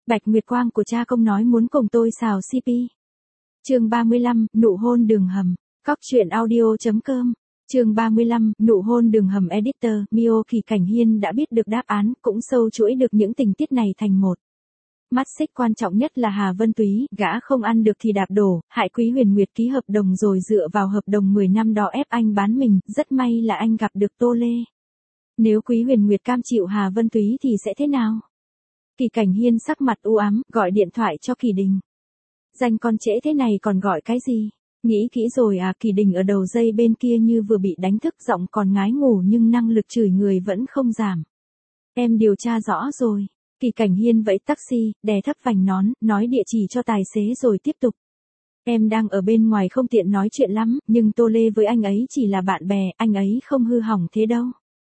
Bạch Nguyệt Quang của cha công nói muốn cùng tôi xào CP. Chương 35, nụ hôn đường hầm. Cóc truyện audio.com. Chương 35, nụ hôn đường hầm. Editor, Mio. Kỳ Cảnh Hiên đã biết được đáp án, cũng sâu chuỗi được những tình tiết này thành một. Mắt xích quan trọng nhất là Hà Vân Túy, gã không ăn được thì đạp đổ, hại Quý Huyền Nguyệt ký hợp đồng rồi dựa vào hợp đồng 10 năm đó ép anh bán mình, rất may là anh gặp được Tô Lê. Nếu Quý Huyền Nguyệt cam chịu Hà Vân Túy thì sẽ thế nào? Kỳ Cảnh Hiên sắc mặt u ám, gọi điện thoại cho Kỳ Đình. Danh con trễ thế này còn gọi cái gì? Nghĩ kỹ rồi à? Kỳ Đình ở đầu dây bên kia như vừa bị đánh thức, giọng còn ngái ngủ nhưng năng lực chửi người vẫn không giảm. Em điều tra rõ rồi. Kỳ Cảnh Hiên vẫy taxi, đè thấp vành nón, nói địa chỉ cho tài xế rồi tiếp tục. Em đang ở bên ngoài không tiện nói chuyện lắm, nhưng Tô Lê với anh ấy chỉ là bạn bè, anh ấy không hư hỏng thế đâu.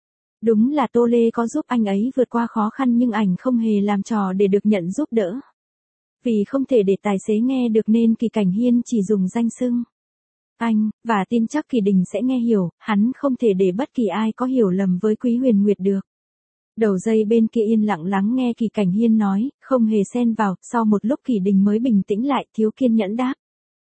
Đúng là Tô Lê có giúp anh ấy vượt qua khó khăn nhưng ảnh không hề làm trò để được nhận giúp đỡ. Vì không thể để tài xế nghe được nên Kỳ Cảnh Hiên chỉ dùng danh xưng anh, và tin chắc Kỳ Đình sẽ nghe hiểu, hắn không thể để bất kỳ ai có hiểu lầm với Quý Huyền Nguyệt được. Đầu dây bên kia yên lặng lắng nghe Kỳ Cảnh Hiên nói, không hề xen vào, sau một lúc Kỳ Đình mới bình tĩnh lại, thiếu kiên nhẫn đáp.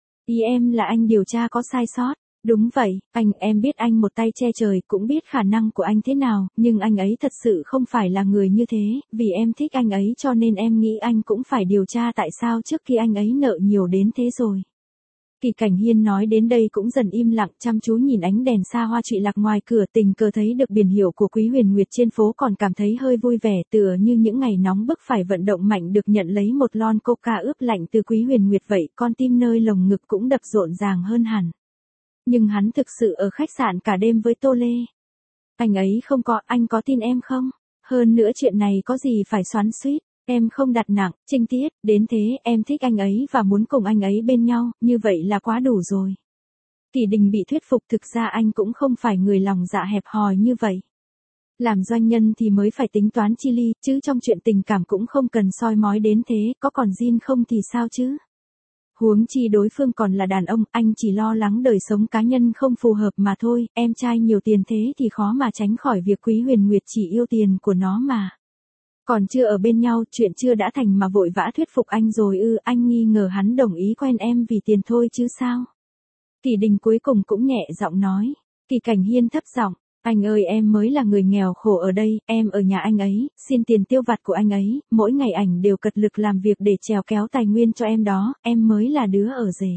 Ý em là anh điều tra có sai sót. Đúng vậy, em biết anh một tay che trời, cũng biết khả năng của anh thế nào, nhưng anh ấy thật sự không phải là người như thế, vì em thích anh ấy cho nên em nghĩ anh cũng phải điều tra tại sao trước khi anh ấy nợ nhiều đến thế rồi. Kỳ Cảnh Hiên nói đến đây cũng dần im lặng, chăm chú nhìn ánh đèn xa hoa trụy lạc ngoài cửa, tình cờ thấy được biển hiệu của Quý Huyền Nguyệt trên phố còn cảm thấy hơi vui vẻ, tựa như những ngày nóng bức phải vận động mạnh được nhận lấy một lon coca ướp lạnh từ Quý Huyền Nguyệt vậy, con tim nơi lồng ngực cũng đập rộn ràng hơn hẳn. Nhưng hắn thực sự ở khách sạn cả đêm với Tô Lê. Anh ấy không có, anh có tin em không? Hơn nữa chuyện này có gì phải xoắn xuýt, em không đặt nặng, trinh tiết, đến thế, em thích anh ấy và muốn cùng anh ấy bên nhau, như vậy là quá đủ rồi. Kỳ Đình bị thuyết phục, thực ra anh cũng không phải người lòng dạ hẹp hòi như vậy. Làm doanh nhân thì mới phải tính toán chi ly, chứ trong chuyện tình cảm cũng không cần soi mói đến thế, có còn zin không thì sao chứ? Huống chi đối phương còn là đàn ông, anh chỉ lo lắng đời sống cá nhân không phù hợp mà thôi, em trai nhiều tiền thế thì khó mà tránh khỏi việc Quý Huyền Nguyệt chỉ yêu tiền của nó mà. Còn chưa ở bên nhau, chuyện chưa đã thành mà vội vã thuyết phục anh rồi ư? Anh nghi ngờ hắn đồng ý quen em vì tiền thôi chứ sao? Kỳ Đình cuối cùng cũng nhẹ giọng nói. Kỳ Cảnh Hiên thấp giọng. Anh ơi, em mới là người nghèo khổ ở đây, em ở nhà anh ấy, xin tiền tiêu vặt của anh ấy, mỗi ngày ảnh đều cật lực làm việc để chèo kéo tài nguyên cho em đó, em mới là đứa ở rể.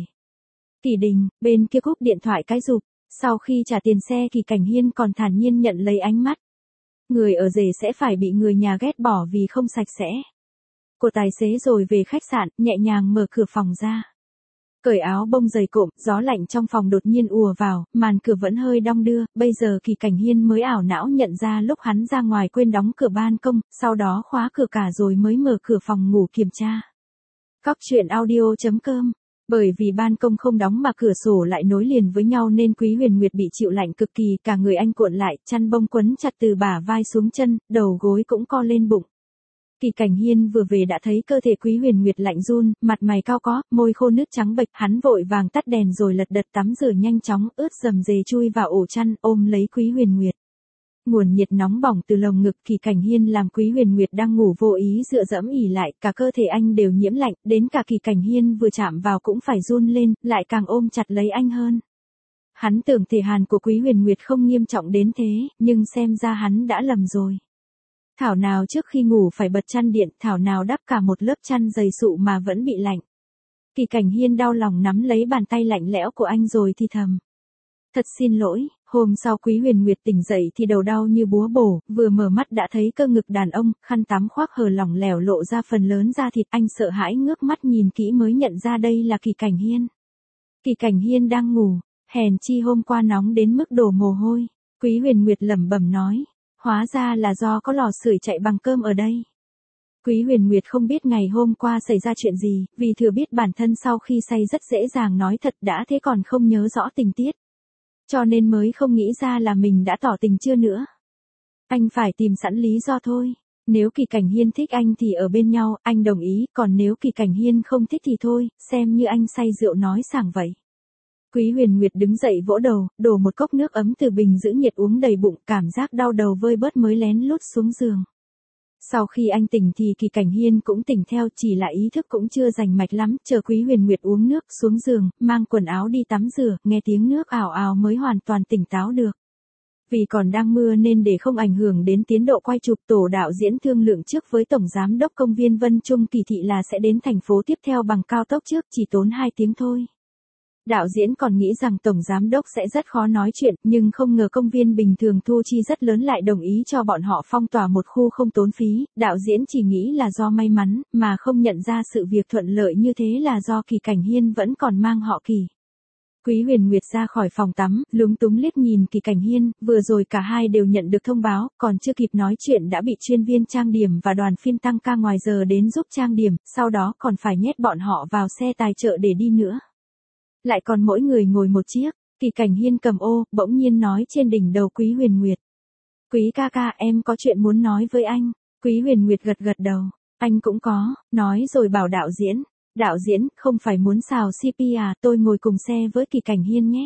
Kỳ Đình, bên kia cúp điện thoại cái rụp, sau khi trả tiền xe Kỳ Cảnh Hiên còn thản nhiên nhận lấy ánh mắt. Người ở rể sẽ phải bị người nhà ghét bỏ vì không sạch sẽ. Của tài xế rồi về khách sạn, nhẹ nhàng mở cửa phòng ra. Cởi áo bông dày cộm, gió lạnh trong phòng đột nhiên ùa vào, màn cửa vẫn hơi đong đưa, bây giờ Kỳ Cảnh Hiên mới ảo não nhận ra lúc hắn ra ngoài quên đóng cửa ban công, sau đó khóa cửa cả rồi mới mở cửa phòng ngủ kiểm tra. Cóc truyện audio.com. Bởi vì ban công không đóng mà cửa sổ lại nối liền với nhau nên Quý Huyền Nguyệt bị chịu lạnh cực kỳ, cả người anh cuộn lại, chăn bông quấn chặt từ bả vai xuống chân, đầu gối cũng co lên bụng. Kỳ Cảnh Hiên vừa về đã thấy cơ thể Quý Huyền Nguyệt lạnh run, mặt mày cau có, môi khô nước trắng bệch, hắn vội vàng tắt đèn rồi lật đật tắm rửa nhanh chóng, ướt dầm dề chui vào ổ chăn, ôm lấy Quý Huyền Nguyệt. Nguồn nhiệt nóng bỏng từ lồng ngực Kỳ Cảnh Hiên làm Quý Huyền Nguyệt đang ngủ vô ý dựa dẫm ỉ lại, cả cơ thể anh đều nhiễm lạnh, đến cả Kỳ Cảnh Hiên vừa chạm vào cũng phải run lên, lại càng ôm chặt lấy anh hơn. Hắn tưởng thể hàn của Quý Huyền Nguyệt không nghiêm trọng đến thế, nhưng xem ra hắn đã lầm rồi. Thảo nào trước khi ngủ phải bật chăn điện, thảo nào đắp cả một lớp chăn dày sụ mà vẫn bị lạnh. Kỳ Cảnh Hiên đau lòng nắm lấy bàn tay lạnh lẽo của anh rồi thì thầm. Thật xin lỗi. Hôm sau Quý Huyền Nguyệt tỉnh dậy thì đầu đau như búa bổ, vừa mở mắt đã thấy cơ ngực đàn ông, khăn tắm khoác hở lỏng lẻo lộ ra phần lớn da thịt, anh sợ hãi ngước mắt nhìn kỹ mới nhận ra đây là Kỳ Cảnh Hiên. Kỳ Cảnh Hiên đang ngủ, hèn chi hôm qua nóng đến mức đổ mồ hôi. Quý Huyền Nguyệt lẩm bẩm nói. Hóa ra là do có lò sưởi chạy bằng cơm ở đây. Quý Huyền Nguyệt không biết ngày hôm qua xảy ra chuyện gì, vì thừa biết bản thân sau khi say rất dễ dàng nói thật đã thế còn không nhớ rõ tình tiết. Cho nên mới không nghĩ ra là mình đã tỏ tình chưa nữa. Anh phải tìm sẵn lý do thôi. Nếu Kỳ Cảnh Hiên thích anh thì ở bên nhau, anh đồng ý, còn nếu Kỳ Cảnh Hiên không thích thì thôi, xem như anh say rượu nói sảng vậy. Quý Huyền Nguyệt đứng dậy vỗ đầu, đổ một cốc nước ấm từ bình giữ nhiệt uống đầy bụng, cảm giác đau đầu vơi bớt mới lén lút xuống giường. Sau khi anh tỉnh thì Kỳ Cảnh Hiên cũng tỉnh theo, chỉ là ý thức cũng chưa rành mạch lắm, chờ Quý Huyền Nguyệt uống nước xuống giường, mang quần áo đi tắm rửa, nghe tiếng nước ào ào mới hoàn toàn tỉnh táo được. Vì còn đang mưa nên để không ảnh hưởng đến tiến độ quay chụp, tổ đạo diễn thương lượng trước với Tổng Giám đốc Công viên Vân Trung Kỳ Thị là sẽ đến thành phố tiếp theo bằng cao tốc trước, chỉ tốn 2 tiếng thôi. Đạo diễn còn nghĩ rằng Tổng Giám đốc sẽ rất khó nói chuyện, nhưng không ngờ công viên bình thường thu chi rất lớn lại đồng ý cho bọn họ phong tỏa một khu không tốn phí. Đạo diễn chỉ nghĩ là do may mắn, mà không nhận ra sự việc thuận lợi như thế là do Kỳ Cảnh Hiên vẫn còn mang họ Kỳ. Quý Huyền Nguyệt ra khỏi phòng tắm, lúng túng liếc nhìn Kỳ Cảnh Hiên, vừa rồi cả hai đều nhận được thông báo, còn chưa kịp nói chuyện đã bị chuyên viên trang điểm và đoàn phim tăng ca ngoài giờ đến giúp trang điểm, sau đó còn phải nhét bọn họ vào xe tài trợ để đi nữa. Lại còn mỗi người ngồi một chiếc. Kỳ Cảnh Hiên cầm ô, bỗng nhiên nói trên đỉnh đầu Quý Huyền Nguyệt. Quý ca ca, em có chuyện muốn nói với anh. Quý Huyền Nguyệt gật gật đầu. Anh cũng có, nói rồi bảo đạo diễn. Đạo diễn, không phải muốn xào CP à, tôi ngồi cùng xe với Kỳ Cảnh Hiên nhé.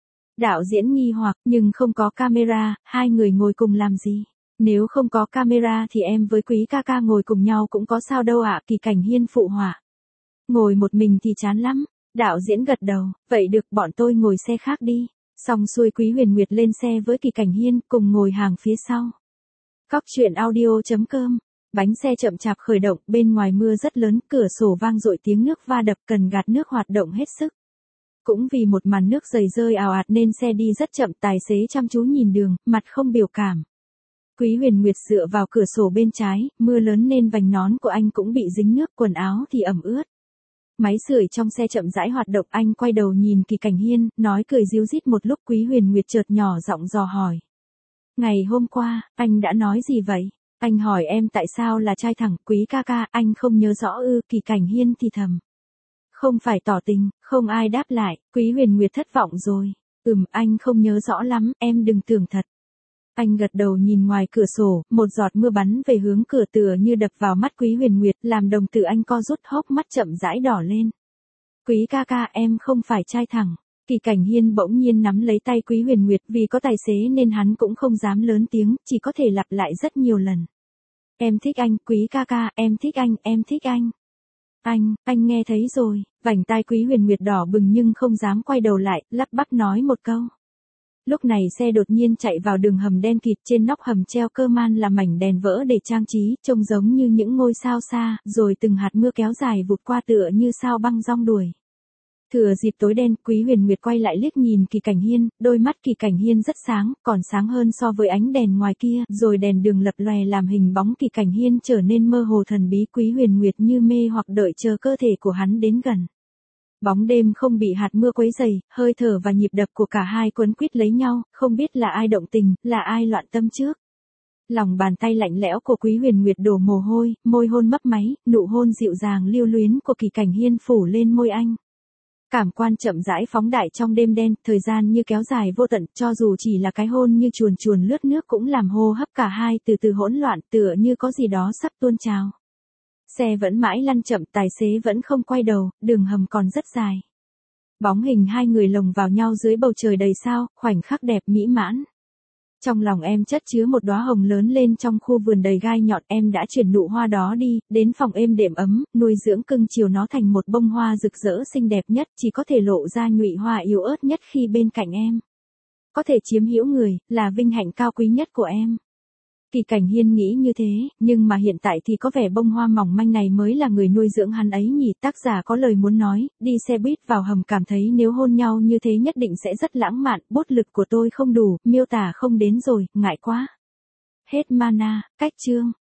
Đạo diễn nghi hoặc, nhưng không có camera, hai người ngồi cùng làm gì? Nếu không có camera thì em với Quý ca ca ngồi cùng nhau cũng có sao đâu ạ, Kỳ Cảnh Hiên phụ họa. Ngồi một mình thì chán lắm. Đạo diễn gật đầu, vậy được, bọn tôi ngồi xe khác đi. Xong xuôi Quý Huyền Nguyệt lên xe với Kỳ Cảnh Hiên, cùng ngồi hàng phía sau. Cóc truyện audio.com. Bánh xe chậm chạp khởi động, bên ngoài mưa rất lớn, cửa sổ vang dội tiếng nước va đập, cần gạt nước hoạt động hết sức. Cũng vì một màn nước dày rơi ào ạt nên xe đi rất chậm, tài xế chăm chú nhìn đường, mặt không biểu cảm. Quý Huyền Nguyệt dựa vào cửa sổ bên trái, mưa lớn nên vành nón của anh cũng bị dính nước, quần áo thì ẩm ướt. Máy sưởi trong xe chậm rãi hoạt động, anh quay đầu nhìn Kỳ Cảnh Hiên, nói cười ríu rít một lúc. Quý Huyền Nguyệt chợt nhỏ giọng dò hỏi. Ngày hôm qua, anh đã nói gì vậy? Anh hỏi em tại sao là trai thẳng. Quý ca ca, anh không nhớ rõ ư? Kỳ Cảnh Hiên thì thầm. Không phải tỏ tình, không ai đáp lại. Quý Huyền Nguyệt thất vọng rồi. Anh không nhớ rõ lắm, em đừng tưởng thật. Anh gật đầu nhìn ngoài cửa sổ, một giọt mưa bắn về hướng cửa tựa như đập vào mắt Quý Huyền Nguyệt, làm đồng tử anh co rút, hốc mắt chậm rãi đỏ lên. Quý ca ca, em không phải trai thẳng. Kỳ Cảnh Hiên bỗng nhiên nắm lấy tay Quý Huyền Nguyệt, vì có tài xế nên hắn cũng không dám lớn tiếng, chỉ có thể lặp lại rất nhiều lần. Em thích anh, Quý ca ca, em thích anh, em thích anh. Anh nghe thấy rồi. Vành tai Quý Huyền Nguyệt đỏ bừng nhưng không dám quay đầu lại, lắp bắp nói một câu. Lúc này xe đột nhiên chạy vào đường hầm đen kịt, trên nóc hầm treo cơ man là mảnh đèn vỡ để trang trí, trông giống như những ngôi sao xa, rồi từng hạt mưa kéo dài vụt qua tựa như sao băng rong đuổi. Thừa dịp tối đen, Quý Huyền Nguyệt quay lại liếc nhìn Kỳ Cảnh Hiên, đôi mắt Kỳ Cảnh Hiên rất sáng, còn sáng hơn so với ánh đèn ngoài kia, rồi đèn đường lập lòe làm hình bóng Kỳ Cảnh Hiên trở nên mơ hồ thần bí. Quý Huyền Nguyệt như mê hoặc đợi chờ cơ thể của hắn đến gần. Bóng đêm không bị hạt mưa quấy rầy, hơi thở và nhịp đập của cả hai quấn quýt lấy nhau, không biết là ai động tình, là ai loạn tâm trước. Lòng bàn tay lạnh lẽo của Quý Huyền Nguyệt đổ mồ hôi, môi hôn mấp máy, nụ hôn dịu dàng lưu luyến của Kỳ Cảnh Hiên phủ lên môi anh. Cảm quan chậm rãi phóng đại trong đêm đen, thời gian như kéo dài vô tận, cho dù chỉ là cái hôn như chuồn chuồn lướt nước cũng làm hô hấp cả hai từ từ hỗn loạn, tựa như có gì đó sắp tuôn trào. Xe vẫn mãi lăn chậm, tài xế vẫn không quay đầu, đường hầm còn rất dài. Bóng hình hai người lồng vào nhau dưới bầu trời đầy sao, khoảnh khắc đẹp mỹ mãn. Trong lòng em chất chứa một đóa hồng lớn lên trong khu vườn đầy gai nhọn, em đã chuyển nụ hoa đó đi, đến phòng êm đệm ấm, nuôi dưỡng cưng chiều nó thành một bông hoa rực rỡ xinh đẹp nhất, chỉ có thể lộ ra nhụy hoa yếu ớt nhất khi bên cạnh em. Có thể chiếm hữu người, là vinh hạnh cao quý nhất của em. Kỳ Cảnh Hiên nghĩ như thế, nhưng mà hiện tại thì có vẻ bông hoa mỏng manh này mới là người nuôi dưỡng hắn ấy nhỉ. Tác giả có lời muốn nói, đi xe buýt vào hầm cảm thấy nếu hôn nhau như thế nhất định sẽ rất lãng mạn, bút lực của tôi không đủ, miêu tả không đến rồi, ngại quá. Hết mana, cách chương.